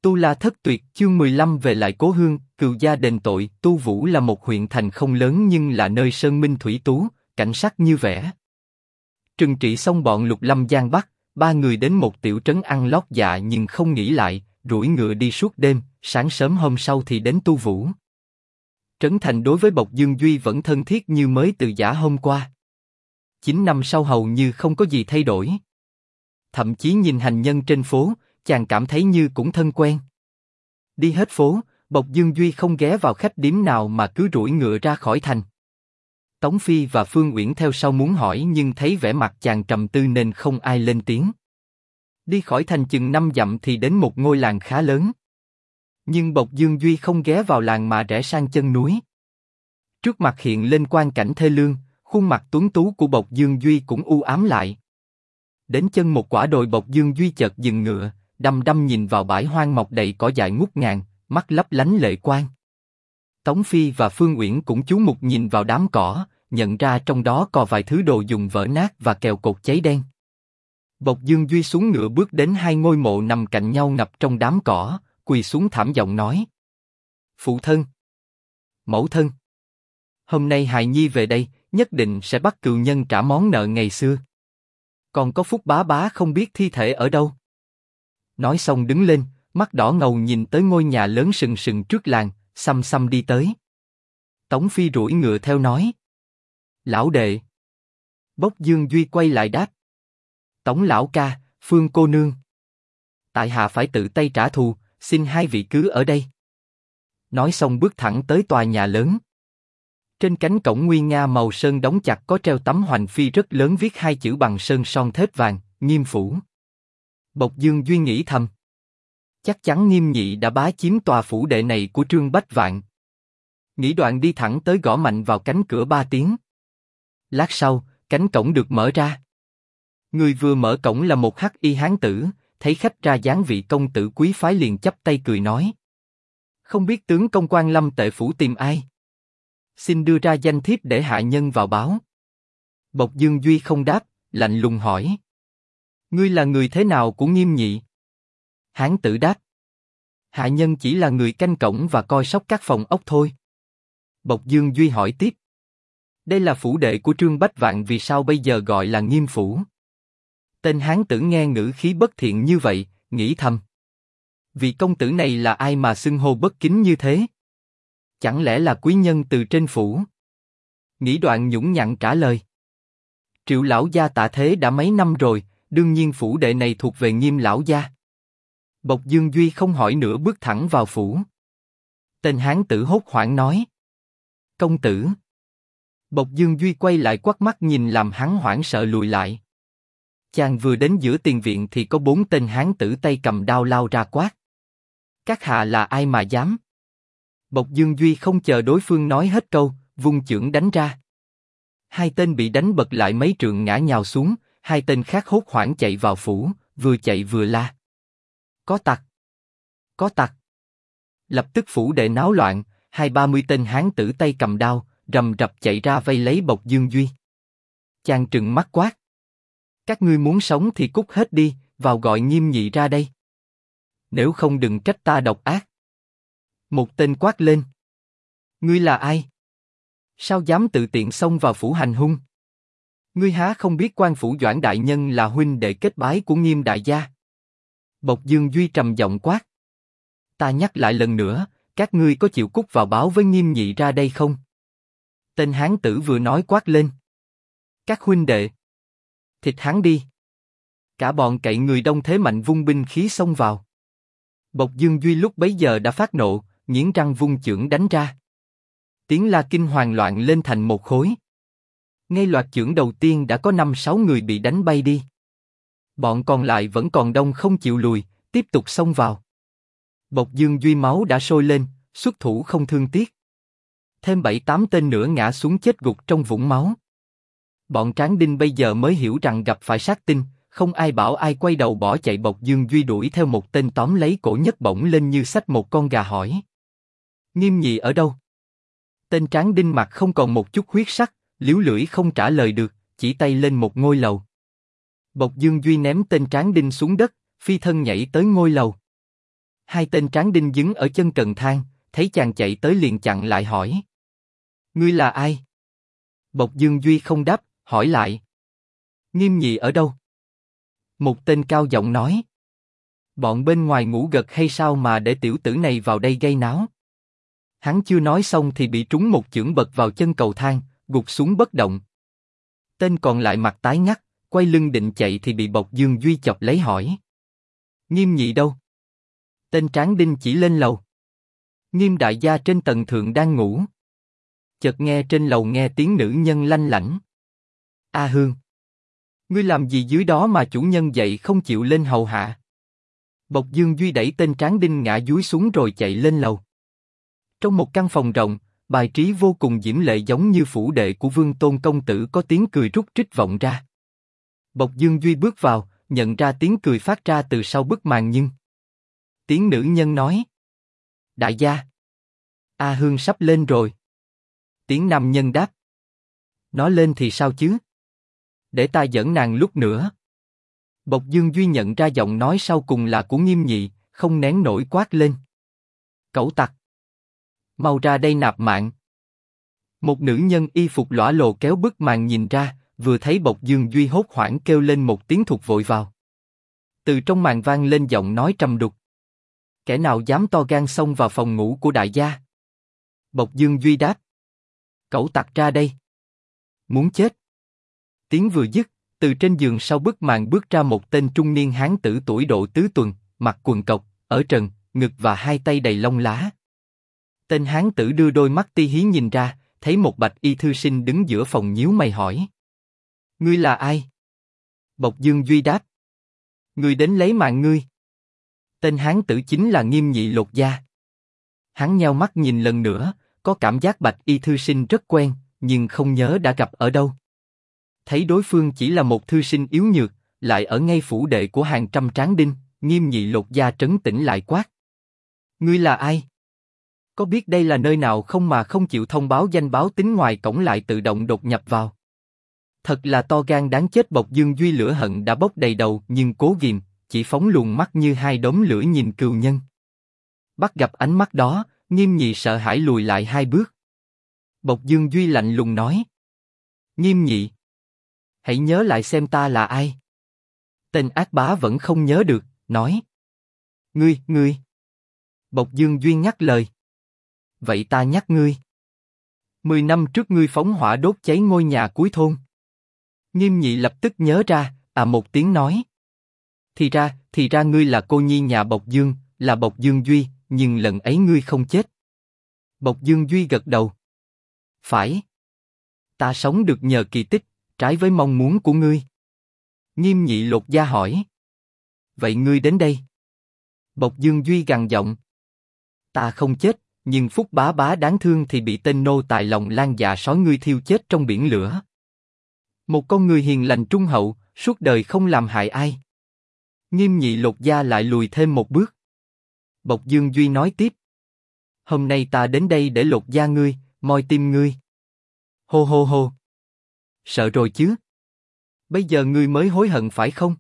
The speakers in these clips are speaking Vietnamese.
Tu La Thất Tuyệt, chương 15 về lại cố hương, cừu gia đền tội. Tu Vũ là một huyện thành không lớn nhưng là nơi sơn minh thủy tú, cảnh sắc như vẽ. Trừng trị xong bọn Lục Lâm Giang Bắc, ba người đến một tiểu trấn ăn lót dạ nhưng không nghỉ lại, đuổi ngựa đi suốt đêm, sáng sớm hôm sau thì đến Tu Vũ. Trấn thành đối với Bộc Dương Duy vẫn thân thiết như mới từ giã hôm qua. 9 năm sau hầu như không có gì thay đổi. Thậm chí nhìn hành nhân trên phố, chàng cảm thấy như cũng thân quen. Đi hết phố, Bộc Dương Duy không ghé vào khách điếm nào mà cứ đuổi ngựa ra khỏi thành. Tống Phi và Phương Uyển theo sau muốn hỏi nhưng thấy vẻ mặt chàng trầm tư nên không ai lên tiếng. Đi khỏi thành chừng 5 dặm thì đến một ngôi làng khá lớn. Nhưng Bộc Dương Duy không ghé vào làng mà rẽ sang chân núi. Trước mặt hiện lên quang cảnh thê lương, khuôn mặt tuấn tú của Bộc Dương Duy cũng u ám lại. Đến chân một quả đồi, Bộc Dương Duy chợt dừng ngựa, đăm đăm nhìn vào bãi hoang mọc đầy cỏ dại ngút ngàn, mắt lấp lánh lệ quang. Tống Phi và Phương Uyển cũng chú mục nhìn vào đám cỏ, nhận ra trong đó có vài thứ đồ dùng vỡ nát và kèo cột cháy đen. Bộc Dương Duy xuống ngựa bước đến hai ngôi mộ nằm cạnh nhau ngập trong đám cỏ, quỳ xuống thảm giọng nói: Phụ thân, mẫu thân, hôm nay hài nhi về đây, nhất định sẽ bắt cừu nhân trả món nợ ngày xưa. Còn có Phúc bá bá không biết thi thể ở đâu. Nói xong đứng lên, mắt đỏ ngầu nhìn tới ngôi nhà lớn sừng sừng trước làng, xăm xăm đi tới. Tống Phi duỗi ngựa theo nói: Lão đệ. Bộc Dương Duy quay lại đáp: Tống lão ca, Phương cô nương. Tại hạ phải tự tay trả thù, xin hai vị cứ ở đây. Nói xong bước thẳng tới tòa nhà lớn. Trên cánh cổng nguy nga màu sơn đóng chặt có treo tấm hoành phi rất lớn viết hai chữ bằng sơn son thép vàng: Nghiêm phủ. Bộc Dương Duy nghĩ thầm: chắc chắn Nghiêm nhị đã bá chiếm tòa phủ đệ này của Trương Bách Vạn. Nghĩ đoạn đi thẳng tới gõ mạnh vào cánh cửa 3 tiếng. Lát sau, cánh cổng được mở ra. Người vừa mở cổng là một hắc y hán tử, thấy khách ra dáng vị công tử quý phái liền chắp tay cười nói: Không biết tướng công Quan Lâm Tệ phủ tìm ai? Xin đưa ra danh thiếp để hạ nhân vào báo. Bộc Dương Duy không đáp, lạnh lùng hỏi: Ngươi là người thế nào của Nghiêm nhị? Hán tử đáp: Hạ nhân chỉ là người canh cổng và coi sóc các phòng ốc thôi. Bộc Dương Duy hỏi tiếp: Đây là phủ đệ của Trương Bách Vạn, vì sao bây giờ gọi là Nghiêm phủ? Tên hán tử nghe ngữ khí bất thiện như vậy, nghĩ thầm: vị công tử này là ai mà xưng hô bất kính như thế? Chẳng lẽ là quý nhân từ trên phủ? Nghĩ đoạn nhũng nhặn trả lời: Triệu lão gia tạ thế đã mấy năm rồi, đương nhiên phủ đệ này thuộc về Nghiêm lão gia. Bộc Dương Duy không hỏi nữa bước thẳng vào phủ. Tên hán tử hốt hoảng nói: Công tử. Bộc Dương Duy quay lại quắt mắt nhìn làm hắn hoảng sợ lùi lại. Chàng vừa đến giữa tiền viện thì có 4 tên hán tử tay cầm đao lao ra quát: Các hạ là ai mà dám? Bộc Dương Duy không chờ đối phương nói hết câu, vung chưởng đánh ra. 2 tên bị đánh bật lại mấy trượng ngã nhào xuống, 2 tên khác hốt hoảng chạy vào phủ, vừa chạy vừa la: Có tặc! Có tặc! Lập tức phủ đệ náo loạn, 20-30 tên hán tử tay cầm đao, rầm rập chạy ra vây lấy Bộc Dương Duy. Chàng trừng mắt quát: Các ngươi muốn sống thì cút hết đi, vào gọi Nghiêm nhị ra đây. Nếu không đừng trách ta độc ác. Một tên quát lên: Ngươi là ai? Sao dám tự tiện xông vào phủ hành hung? Ngươi há không biết quan phủ Doãn đại nhân là huynh đệ kết bái của Nghiêm đại gia? Bộc Dương Duy trầm giọng quát: Ta nhắc lại lần nữa, các ngươi có chịu cút vào báo với Nghiêm nhị ra đây không? Tên hán tử vừa nói quát lên: Các huynh đệ! Thịt hắn đi! Cả bọn cậy người đông thế mạnh vung binh khí xông vào. Bộc Dương Duy lúc bấy giờ đã phát nộ, nghiến răng vung chưởng đánh ra. Tiếng la kinh hoàng loạn lên thành một khối. Ngay loạt chưởng đầu tiên đã có 5-6 người bị đánh bay đi. Bọn còn lại vẫn còn đông không chịu lùi, tiếp tục xông vào. Bộc Dương Duy máu đã sôi lên, xuất thủ không thương tiếc. Thêm 7-8 tên nữa ngã xuống chết gục trong vũng máu. Bọn Tráng Đinh bây giờ mới hiểu rằng gặp phải sát tinh, không ai bảo ai quay đầu bỏ chạy. Bộc Dương Duy đuổi theo một tên tóm lấy cổ nhấc bổng lên như xách một con gà hỏi: Nghiêm nhị ở đâu? Tên Tráng Đinh mặt không còn một chút huyết sắc, liếu lưỡi không trả lời được, chỉ tay lên một ngôi lầu. Bộc Dương Duy ném tên Tráng Đinh xuống đất, phi thân nhảy tới ngôi lầu. Hai tên tráng đinh đứng ở chân cần thang, thấy chàng chạy tới liền chặn lại hỏi. Ngươi là ai? Bộc Dương Duy không đáp, hỏi lại. Nghiêm Nhị ở đâu? Một tên cao giọng nói. Bọn bên ngoài ngủ gật hay sao mà để tiểu tử này vào đây gây náo? Hắn chưa nói xong thì bị trúng một chưởng bật vào chân cầu thang, gục xuống bất động. Tên còn lại mặt tái ngắt, quay lưng định chạy thì bị Bộc Dương Duy chọc lấy hỏi. Nghiêm Nhị đâu? Tên tráng đinh chỉ lên lầu. Nghiêm đại gia trên tầng thượng đang ngủ. Chợt nghe trên lầu nghe tiếng nữ nhân lanh lảnh. A Hương, ngươi làm gì dưới đó mà chủ nhân dậy không chịu lên hầu hạ? Bộc Dương Duy đẩy tên tráng đinh ngã dúi xuống rồi chạy lên lầu. Trong một căn phòng rộng, bài trí vô cùng diễm lệ giống như phủ đệ của Vương Tôn công tử, có tiếng cười rúc rích vọng ra. Bộc Dương Duy bước vào, nhận ra tiếng cười phát ra từ sau bức màn nhưng tiếng nữ nhân nói. Đại gia, A Hương sắp lên rồi. Tiếng nam nhân đáp. Nó lên thì sao chứ? Để ta dẫn nàng lúc nữa. Bộc Dương Duy nhận ra giọng nói sau cùng là của Nghiêm Nhị, không nén nổi quát lên. Cẩu tặc! Mau ra đây nạp mạng! Một nữ nhân y phục lõa lồ kéo bức màn nhìn ra, vừa thấy Bộc Dương Duy hốt hoảng kêu lên một tiếng thục vội vào. Từ trong màn vang lên giọng nói trầm đục. Kẻ nào dám to gan xông vào phòng ngủ của đại gia? Bộc Dương Duy đáp. Cẩu tặc ra đây! Muốn chết! Tiếng vừa dứt, từ trên giường sau bức màn bước ra một tên trung niên hán tử tuổi độ tứ tuần, mặc quần cộc, ở trần, ngực và hai tay đầy lông lá. Tên hán tử đưa đôi mắt ti hí nhìn ra, thấy một bạch y thư sinh đứng giữa phòng nhíu mày hỏi. Ngươi là ai? Bộc Dương Duy đáp. Ngươi đến lấy mạng ngươi. Tên hán tử chính là Nghiêm Nhị Lột Da. Hắn nheo mắt nhìn lần nữa, có cảm giác bạch y thư sinh rất quen, nhưng không nhớ đã gặp ở đâu. Thấy đối phương chỉ là một thư sinh yếu nhược, lại ở ngay phủ đệ của hàng trăm tráng đinh, Nghiêm Nhị Lột Da trấn tĩnh lại quát. Ngươi là ai? Có biết đây là nơi nào không mà không chịu thông báo danh báo tính, ngoài cổng lại tự động đột nhập vào? Thật là to gan đáng chết. Bộc Dương Duy lửa hận đã bốc đầy đầu nhưng cố ghìm, chỉ phóng luồng mắt như hai đốm lửa nhìn cừu nhân. Bắt gặp ánh mắt đó, Nghiêm Nhị sợ hãi lùi lại hai bước. Bộc Dương Duy lạnh lùng nói. Nghiêm Nhị, hãy nhớ lại xem ta là ai. Tên ác bá vẫn không nhớ được, nói. Ngươi. Bộc Dương Duy nhắc lời. Vậy ta nhắc ngươi. 10 năm trước ngươi phóng hỏa đốt cháy ngôi nhà cuối thôn. Nghiêm Nhị lập tức nhớ ra, một tiếng nói. Thì ra ngươi là cô nhi nhà Bộc Dương, là Bộc Dương Duy, nhưng lần ấy ngươi không chết. Bộc Dương Duy gật đầu. Phải. Ta sống được nhờ kỳ tích, trái với mong muốn của ngươi. Nghiêm Nhị Lột Da hỏi. Vậy ngươi đến đây? Bộc Dương Duy gằn giọng. Ta không chết, nhưng Phúc bá bá đáng thương thì bị tên nô tài lòng lan dạ sói ngươi thiêu chết trong biển lửa. Một con người hiền lành trung hậu, suốt đời không làm hại ai. Nghiêm Nhị Lột Da lại lùi thêm một bước. Bộc Dương Duy nói tiếp. Hôm nay ta đến đây để lột da ngươi, moi tim ngươi. Hô hô hô. Sợ rồi chứ? Bây giờ ngươi mới hối hận phải không?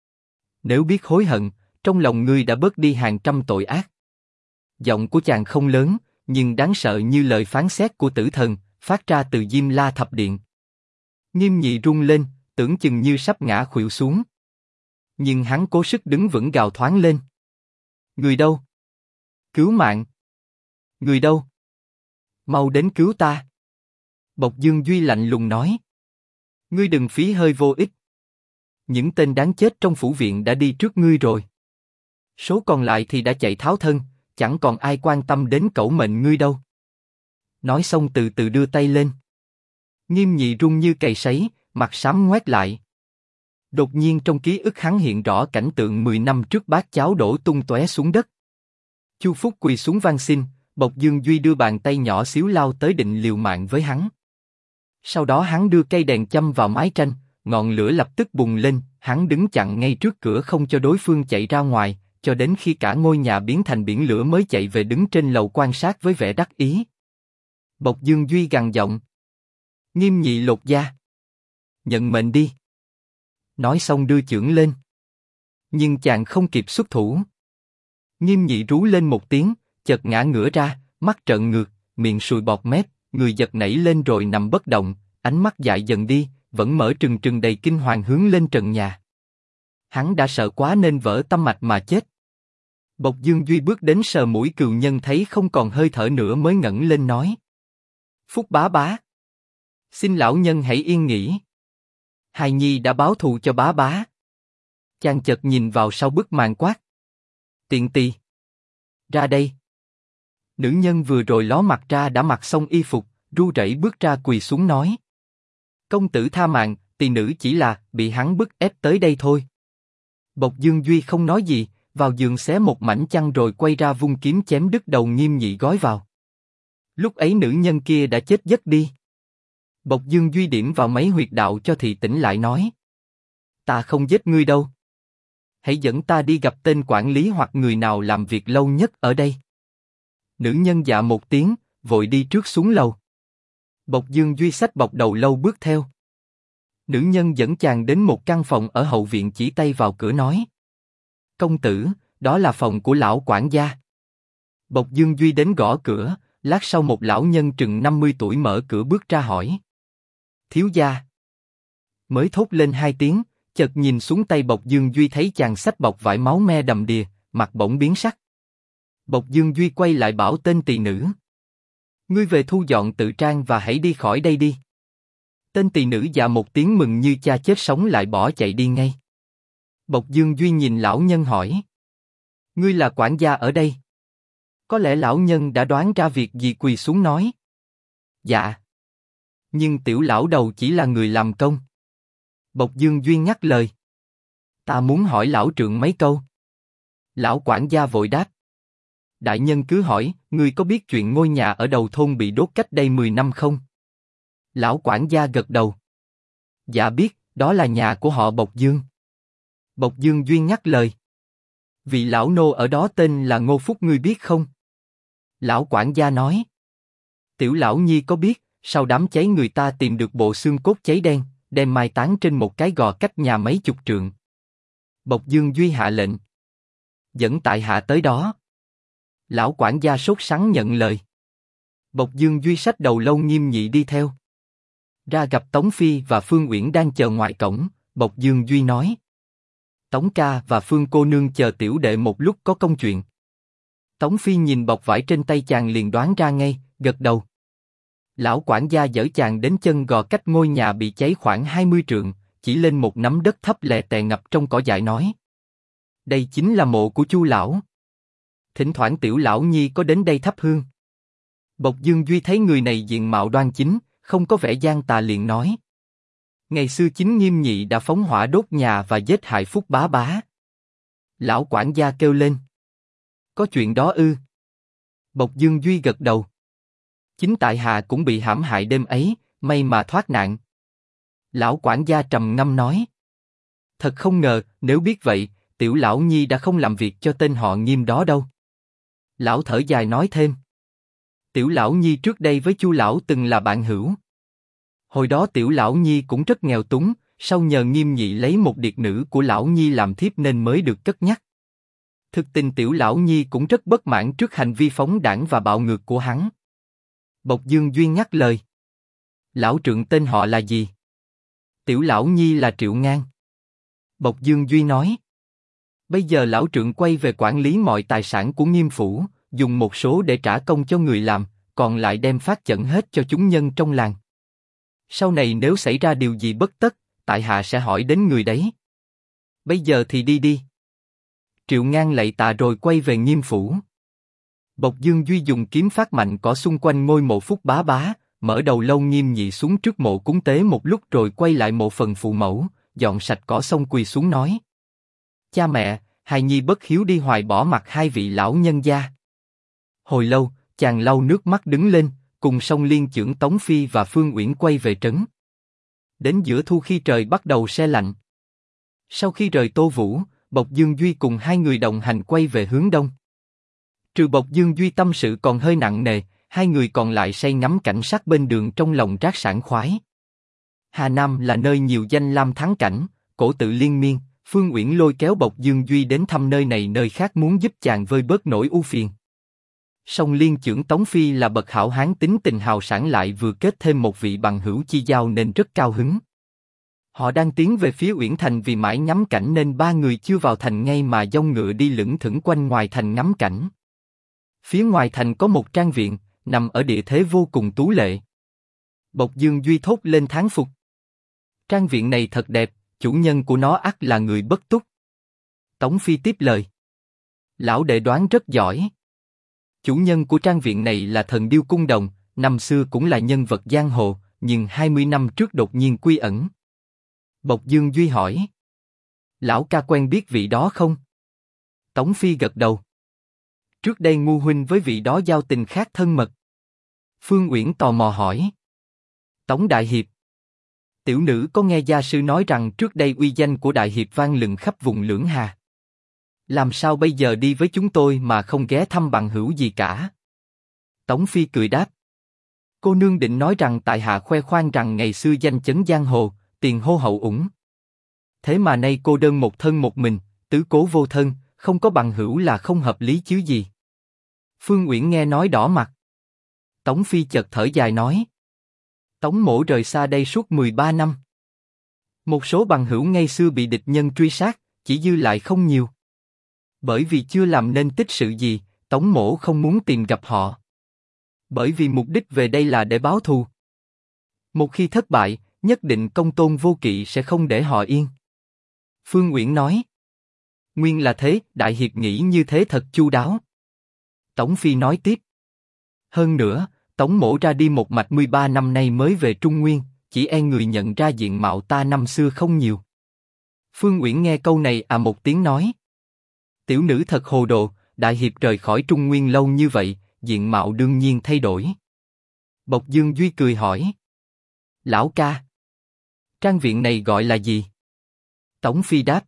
Nếu biết hối hận, trong lòng ngươi đã bớt đi hàng trăm tội ác. Giọng của chàng không lớn, nhưng đáng sợ như lời phán xét của tử thần, phát ra từ Diêm La Thập Điện. Nghiêm Nhị rung lên, tưởng chừng như sắp ngã khuỵu xuống. Nhưng hắn cố sức đứng vững, gào thoáng lên. Người đâu? Cứu mạng! Người đâu? Mau đến cứu ta! Bộc Dương Duy lạnh lùng nói. Ngươi đừng phí hơi vô ích. Những tên đáng chết trong phủ viện đã đi trước ngươi rồi. Số còn lại thì đã chạy tháo thân, chẳng còn ai quan tâm đến cẩu mệnh ngươi đâu. Nói xong từ từ đưa tay lên. Nghiêm Nhị run như cày sấy, mặt xám ngoét lại. Đột nhiên trong ký ức hắn hiện rõ cảnh tượng 10 năm trước bát cháo đổ tung tóe xuống đất. Chu Phúc quỳ xuống van xin, Bộc Dương Duy đưa bàn tay nhỏ xíu lao tới định liều mạng với hắn. Sau đó hắn đưa cây đèn châm vào mái tranh, ngọn lửa lập tức bùng lên, hắn đứng chặn ngay trước cửa không cho đối phương chạy ra ngoài, cho đến khi cả ngôi nhà biến thành biển lửa mới chạy về đứng trên lầu quan sát với vẻ đắc ý. Bộc Dương Duy gằn giọng. Nghiêm Nhị Lột Da. Nhận mệnh đi. Nói xong đưa chưởng lên. Nhưng chàng không kịp xuất thủ. Nghiêm Nhị rú lên một tiếng, chợt ngã ngửa ra, mắt trợn ngược, miệng sùi bọt mép, người giật nảy lên rồi nằm bất động, ánh mắt dại dần đi, vẫn mở trừng trừng đầy kinh hoàng hướng lên trần nhà. Hắn đã sợ quá nên vỡ tâm mạch mà chết. Bộc Dương Duy bước đến sờ mũi cừu nhân thấy không còn hơi thở nữa mới ngẩng lên nói: Phúc bá bá, xin lão nhân hãy yên nghỉ. Hài nhi đã báo thù cho bá bá. Chàng chợt nhìn vào sau bức màn quát: Tiện tỳ, ra đây. Nữ nhân vừa rồi ló mặt ra đã mặc xong y phục, ru rẩy bước ra quỳ xuống nói: Công tử tha mạng, tỳ nữ chỉ là bị hắn bức ép tới đây thôi. Bộc Dương Duy không nói gì, vào giường xé một mảnh chăn rồi quay ra vung kiếm chém đứt đầu Nghiêm Nhị gói vào. Lúc ấy nữ nhân kia đã chết giấc đi. Bộc Dương Duy điểm vào mấy huyệt đạo cho thì tỉnh lại nói: Ta không giết ngươi đâu. Hãy dẫn ta đi gặp tên quản lý hoặc người nào làm việc lâu nhất ở đây. Nữ nhân dạ một tiếng, vội đi trước xuống lầu. Bộc Dương Duy xách bọc đầu lâu bước theo. Nữ nhân dẫn chàng đến một căn phòng ở hậu viện, chỉ tay vào cửa nói: Công tử, đó là phòng của lão quản gia. Bộc Dương Duy đến gõ cửa, lát sau một lão nhân chừng 50 tuổi mở cửa bước ra hỏi: Thiếu gia. Mới thốt lên 2 tiếng, chợt nhìn xuống tay Bộc Dương Duy thấy chàng xách bọc vải máu me đầm đìa, mặt bỗng biến sắc. Bộc Dương Duy quay lại bảo tên tỳ nữ: Ngươi về thu dọn tự trang và hãy đi khỏi đây đi. Tên tỳ nữ dạ một tiếng mừng như cha chết sống lại bỏ chạy đi ngay. Bộc Dương Duy nhìn lão nhân hỏi: Ngươi là quản gia ở đây? Có lẽ lão nhân đã đoán ra việc gì, quỳ xuống nói: Dạ. Nhưng tiểu lão đầu chỉ là người làm công. Bộc Dương Duy ngắt lời: Ta muốn hỏi lão trượng mấy câu. Lão quản gia vội đáp: Đại nhân cứ hỏi, ngươi có biết chuyện ngôi nhà ở đầu thôn bị đốt cách đây 10 năm không? Lão quản gia gật đầu: Dạ biết, đó là nhà của họ Bộc Dương. Bộc Dương Duy ngắt lời: Vị lão nô ở đó tên là Ngô Phúc, ngươi biết không? Lão quản gia nói: Tiểu lão nhi có biết, sau đám cháy người ta tìm được bộ xương cốt cháy đen, đem mai táng trên một cái gò cách nhà mấy chục trượng. Bộc Dương Duy hạ lệnh: Dẫn tại hạ tới đó. Lão quản gia sốt sắng nhận lời. Bộc Dương Duy xách đầu lâu Nghiêm Nhị đi theo. Ra gặp Tống Phi và Phương Uyển đang chờ ngoài cổng. Bộc Dương Duy nói: Tống ca và Phương cô nương chờ tiểu đệ một lúc có công chuyện. Tống Phi nhìn bọc vải trên tay chàng liền đoán ra ngay, gật đầu. Lão quản gia dở chàng đến chân gò cách ngôi nhà bị cháy khoảng 20 trượng, chỉ lên một nắm đất thấp lè tè ngập trong cỏ dại nói: Đây chính là mộ của Chu lão. Thỉnh thoảng tiểu lão nhi có đến đây thắp hương. Bộc Dương Duy thấy người này diện mạo đoan chính, không có vẻ gian tà liền nói: Ngày xưa chính Nghiêm Nhị đã phóng hỏa đốt nhà và giết hại Phúc bá bá. Lão quản gia kêu lên: Có chuyện đó ư? Bộc Dương Duy gật đầu: Chính tại hạ cũng bị hãm hại đêm ấy, may mà thoát nạn. Lão quản gia trầm ngâm nói: Thật không ngờ, nếu biết vậy, tiểu lão nhi đã không làm việc cho tên họ Nghiêm đó đâu. Lão thở dài nói thêm: Tiểu lão nhi trước đây với Chu lão từng là bạn hữu. Hồi đó tiểu lão nhi cũng rất nghèo túng, sau nhờ Nghiêm Nhị lấy một điệt nữ của lão nhi làm thiếp nên mới được cất nhắc. Thực tình tiểu lão nhi cũng rất bất mãn trước hành vi phóng đãng và bạo ngược của hắn. Bộc Dương Duy ngắt lời: Lão trượng tên họ là gì? Tiểu lão nhi là Triệu Ngang. Bộc Dương Duy nói: Bây giờ lão trượng quay về quản lý mọi tài sản của Nghiêm phủ, dùng một số để trả công cho người làm, còn lại đem phát chẩn hết cho chúng nhân trong làng. Sau này nếu xảy ra điều gì bất tất, tại hạ sẽ hỏi đến người đấy. Bây giờ thì đi đi. Triệu Ngang lạy tạ rồi quay về Nghiêm phủ. Bộc Dương Duy dùng kiếm phát mạnh cỏ xung quanh ngôi mộ Phúc bá bá, mở đầu lâu Nghiêm Nhị xuống trước mộ cúng tế một lúc rồi quay lại mộ phần phụ mẫu, dọn sạch cỏ xong quỳ xuống nói: Cha mẹ, hài nhi bất hiếu đi hoài bỏ mặt hai vị lão nhân gia. Hồi lâu, chàng lau nước mắt đứng lên, cùng song liên chưởng Tống Phi và Phương Uyển quay về trấn. Đến giữa thu khi trời bắt đầu se lạnh. Sau khi rời Tô Vũ, Bộc Dương Duy cùng hai người đồng hành quay về hướng đông. Trừ Bộc Dương Duy tâm sự còn hơi nặng nề, hai người còn lại say ngắm cảnh sắc bên đường trong lòng rát sảng khoái. Hà Nam là nơi nhiều danh lam thắng cảnh, cổ tự liên miên, Phương Uyển lôi kéo Bộc Dương Duy đến thăm nơi này nơi khác muốn giúp chàng vơi bớt nỗi ưu phiền. Song liên chưởng Tống Phi là bậc hảo hán tính tình hào sảng lại vừa kết thêm một vị bằng hữu chi giao nên rất cao hứng. Họ đang tiến về phía Uyển Thành vì mãi ngắm cảnh nên ba người chưa vào thành ngay mà dông ngựa đi lững thững quanh ngoài thành ngắm cảnh. Phía ngoài thành có một trang viện, nằm ở địa thế vô cùng tú lệ. Bộc Dương Duy thốt lên thán phục. Trang viện này thật đẹp, chủ nhân của nó ắt là người bất túc. Tống Phi tiếp lời. Lão đệ đoán rất giỏi. Chủ nhân của trang viện này là thần điêu cung đồng, năm xưa cũng là nhân vật giang hồ, nhưng 20 năm trước đột nhiên quy ẩn. Bộc Dương Duy hỏi. Lão ca quen biết vị đó không? Tống Phi gật đầu. Trước đây Ngu huynh với vị đó giao tình khác thân mật. Phương Uyển tò mò hỏi. Tống Đại Hiệp. Tiểu nữ có nghe gia sư nói rằng trước đây uy danh của Đại Hiệp vang lừng khắp vùng Lưỡng Hà. Làm sao bây giờ đi với chúng tôi mà không ghé thăm bằng hữu gì cả? Tống Phi cười đáp. Cô nương định nói rằng tại hạ khoe khoang rằng ngày xưa danh chấn giang hồ, tiền hô hậu ủng. Thế mà nay cô đơn một thân một mình, tứ cố vô thân, không có bằng hữu là không hợp lý chứ gì. Phương Uyển nghe nói đỏ mặt. Tống Phi chợt thở dài nói. Tống mỗ rời xa đây suốt 13 năm. Một số bằng hữu ngày xưa bị địch nhân truy sát, chỉ dư lại không nhiều. Bởi vì chưa làm nên tích sự gì, Tống mỗ không muốn tìm gặp họ. Bởi vì mục đích về đây là để báo thù. Một khi thất bại, nhất định công tôn vô kỵ sẽ không để họ yên. Phương Uyển nói. Nguyên là thế, Đại Hiệp nghĩ như thế thật chu đáo. Tống Phi nói tiếp. Hơn nữa, Tống mỗ ra đi một mạch 13 năm nay mới về Trung Nguyên, chỉ e người nhận ra diện mạo ta năm xưa không nhiều. Phương Uyển nghe câu này một tiếng nói. Tiểu nữ thật hồ đồ, Đại Hiệp rời khỏi Trung Nguyên lâu như vậy, diện mạo đương nhiên thay đổi. Bộc Dương Duy cười hỏi. Lão ca. Trang viện này gọi là gì? Tống Phi đáp.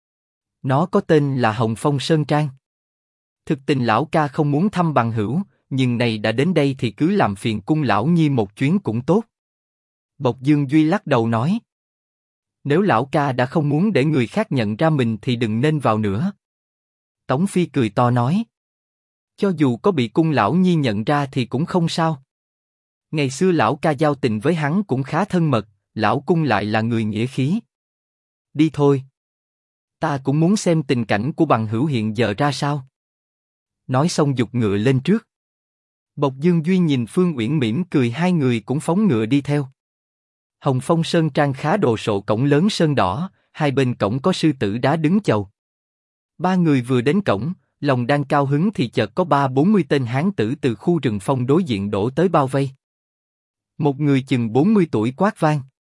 Nó có tên là Hồng Phong Sơn Trang. Thực tình lão ca không muốn thăm bằng hữu, nhưng này đã đến đây thì cứ làm phiền cung lão nhi một chuyến cũng tốt. Bộc Dương Duy lắc đầu nói. Nếu lão ca đã không muốn để người khác nhận ra mình thì đừng nên vào nữa. Tống Phi cười to nói. Cho dù có bị cung lão nhi nhận ra thì cũng không sao. Ngày xưa lão ca giao tình với hắn cũng khá thân mật, lão cung lại là người nghĩa khí. Đi thôi. Ta cũng muốn xem tình cảnh của bằng hữu hiện giờ ra sao. Nói xong giục ngựa lên trước. Bộc Dương Duy nhìn Phương Uyển mỉm cười, hai người cũng phóng ngựa đi theo. Hồng Phong Sơn Trang khá đồ sộ, cổng lớn sơn đỏ, hai bên cổng có sư tử đá đứng chầu. Ba người vừa đến cổng, lòng đang cao hứng thì chợt có 30-40 tên hán tử từ khu rừng phong đối diện đổ tới bao vây. Một người chừng 40 tuổi quát vang.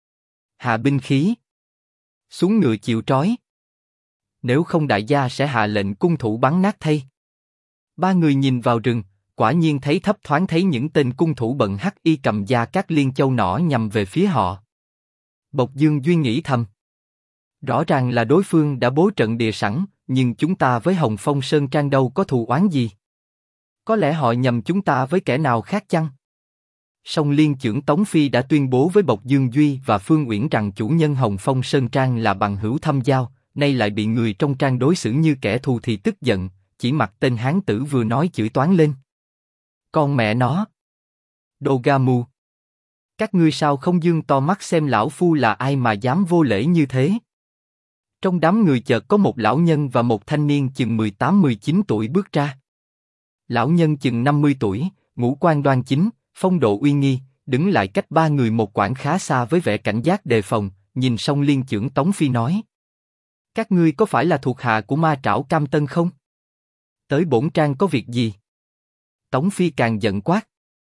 Hạ binh khí. Xuống ngựa chịu trói. Nếu không đại gia sẽ hạ lệnh cung thủ bắn nát thay. Ba người nhìn vào rừng, quả nhiên thấy thấp thoáng thấy những tên cung thủ bận hắc y cầm gia các liên châu nỏ nhằm về phía họ. Bộc Dương Duy nghĩ thầm. Rõ ràng là đối phương đã bố trận địa sẵn, nhưng chúng ta với Hồng Phong Sơn Trang đâu có thù oán gì. Có lẽ họ nhầm chúng ta với kẻ nào khác chăng? Song liên chưởng Tống Phi đã tuyên bố với Bộc Dương Duy và Phương Uyển rằng chủ nhân Hồng Phong Sơn Trang là bằng hữu thâm giao, nay lại bị người trong trang đối xử như kẻ thù thì tức giận, chỉ mặc tên hán tử vừa nói chửi toán lên. Con mẹ nó! Đồ ga mù! Các ngươi sao không dương to mắt xem lão phu là ai mà dám vô lễ như thế? Trong đám người chợt có một lão nhân và một thanh niên chừng 18-19 tuổi bước ra. Lão nhân chừng 50 tuổi, ngũ quan đoan chính, phong độ uy nghi, đứng lại cách ba người một quãng khá xa với vẻ cảnh giác đề phòng, nhìn xong liên chưởng Tống Phi nói. Các ngươi có phải là thuộc hạ của Ma Trảo Cam Tân không? Tới bổn trang có việc gì? Tống Phi càng giận quát.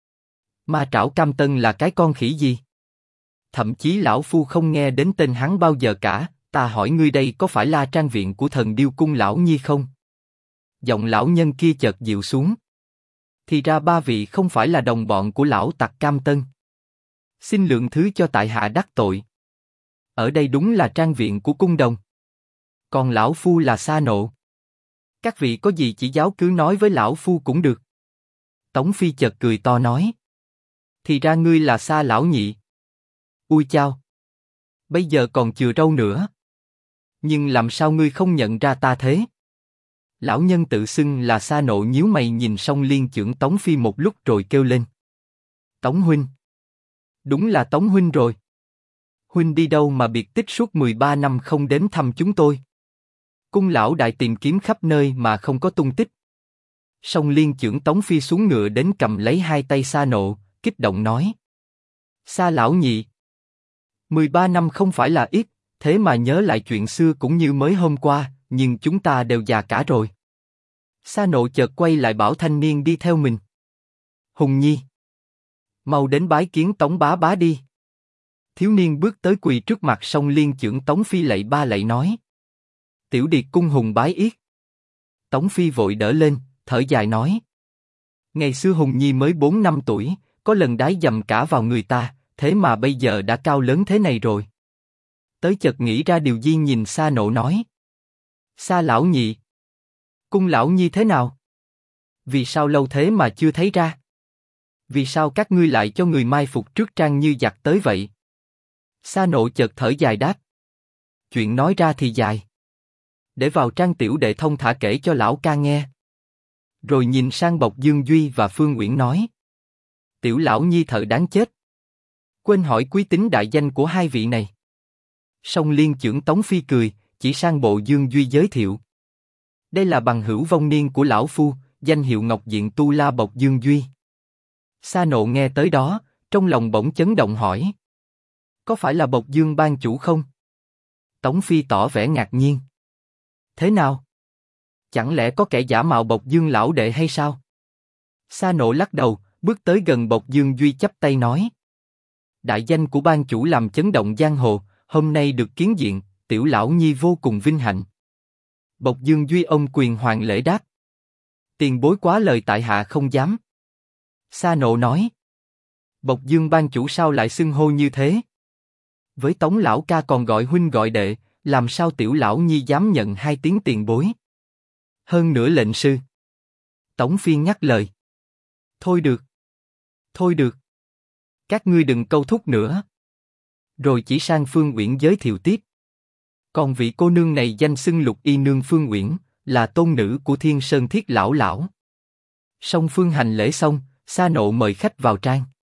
Ma Trảo Cam Tân là cái con khỉ gì? Thậm chí lão phu không nghe đến tên hắn bao giờ cả, ta hỏi ngươi đây có phải là trang viện của thần điêu cung lão nhi không? Giọng lão nhân kia chợt dịu xuống. Thì ra ba vị không phải là đồng bọn của lão tặc Cam Tân. Xin lượng thứ cho tại hạ đắc tội. Ở đây đúng là trang viện của cung đồng. Còn lão phu là Sa Nộ. Các vị có gì chỉ giáo cứ nói với lão phu cũng được. Tống Phi chợt cười to nói. Thì ra ngươi là Sa lão nhị. Ui chao. Bây giờ còn chừa râu nữa. Nhưng làm sao ngươi không nhận ra ta thế? Lão nhân tự xưng là Sa Nộ nhíu mày nhìn Song Liên chưởng Tống Phi một lúc rồi kêu lên. Tống huynh. Đúng là Tống huynh rồi. Huynh đi đâu mà biệt tích suốt 13 năm không đến thăm chúng tôi? Cung lão đại tìm kiếm khắp nơi mà không có tung tích. Song Liên chưởng Tống Phi xuống ngựa đến cầm lấy hai tay Sa Nộ, kích động nói. Sa lão nhị. 13 năm không phải là ít, thế mà nhớ lại chuyện xưa cũng như mới hôm qua, nhưng chúng ta đều già cả rồi. Sa Nộ chợt quay lại bảo thanh niên đi theo mình. Hùng Nhi. Mau đến bái kiến Tống bá bá đi. Thiếu niên bước tới quỳ trước mặt Song Liên chưởng Tống Phi lạy ba lạy nói. Tiểu điệt cung Hùng bái yết. Tống Phi vội đỡ lên, thở dài nói. Ngày xưa Hùng Nhi mới 4 năm tuổi, có lần đái dầm cả vào người ta, thế mà bây giờ đã cao lớn thế này rồi. Tới chợt nghĩ ra điều gì nhìn Sa Nộ nói. Sa lão nhị. Cung lão nhi thế nào? Vì sao lâu thế mà chưa thấy ra? Vì sao các ngươi lại cho người mai phục trước trang như giặc tới vậy? Sa Nộ chợt thở dài đáp. Chuyện nói ra thì dài. Để vào trang tiểu đệ thông thả kể cho lão ca nghe. Rồi nhìn sang Bộc Dương Duy và Phương Uyển nói. Tiểu lão nhi thợ đáng chết. Quên hỏi quý tính đại danh của hai vị này. Song Liên chưởng Tống Phi cười, chỉ sang Bộ Dương Duy giới thiệu. Đây là bằng hữu vong niên của lão phu, danh hiệu Ngọc Diện Tu La Bộc Dương Duy. Sa Nộ nghe tới đó, trong lòng bỗng chấn động hỏi. Có phải là Bộc Dương ban chủ không? Tống Phi tỏ vẻ ngạc nhiên. Thế nào? Chẳng lẽ có kẻ giả mạo Bộc Dương lão đệ hay sao? Sa Nộ lắc đầu, bước tới gần Bộc Dương Duy chắp tay nói. Đại danh của ban chủ làm chấn động giang hồ, hôm nay được kiến diện, tiểu lão nhi vô cùng vinh hạnh. Bộc Dương Duy ông quyền hoàng lễ đáp. Tiền bối quá lời tại hạ không dám. Sa Nộ nói. Bộc Dương ban chủ sao lại xưng hô như thế? Với Tống lão ca còn gọi huynh gọi đệ, làm sao tiểu lão nhi dám nhận hai tiếng tiền bối? Hơn nữa lệnh sư. Tống Phi nhắc lời. Thôi được. Thôi được. Các ngươi đừng câu thúc nữa. Rồi chỉ sang Phương Uyển giới thiệu tiếp. Còn vị cô nương này danh xưng Lục Y nương Phương Uyển, là tôn nữ của Thiên Sơn Thiết lão lão. Song phương hành lễ xong, Sa Nộ mời khách vào trang.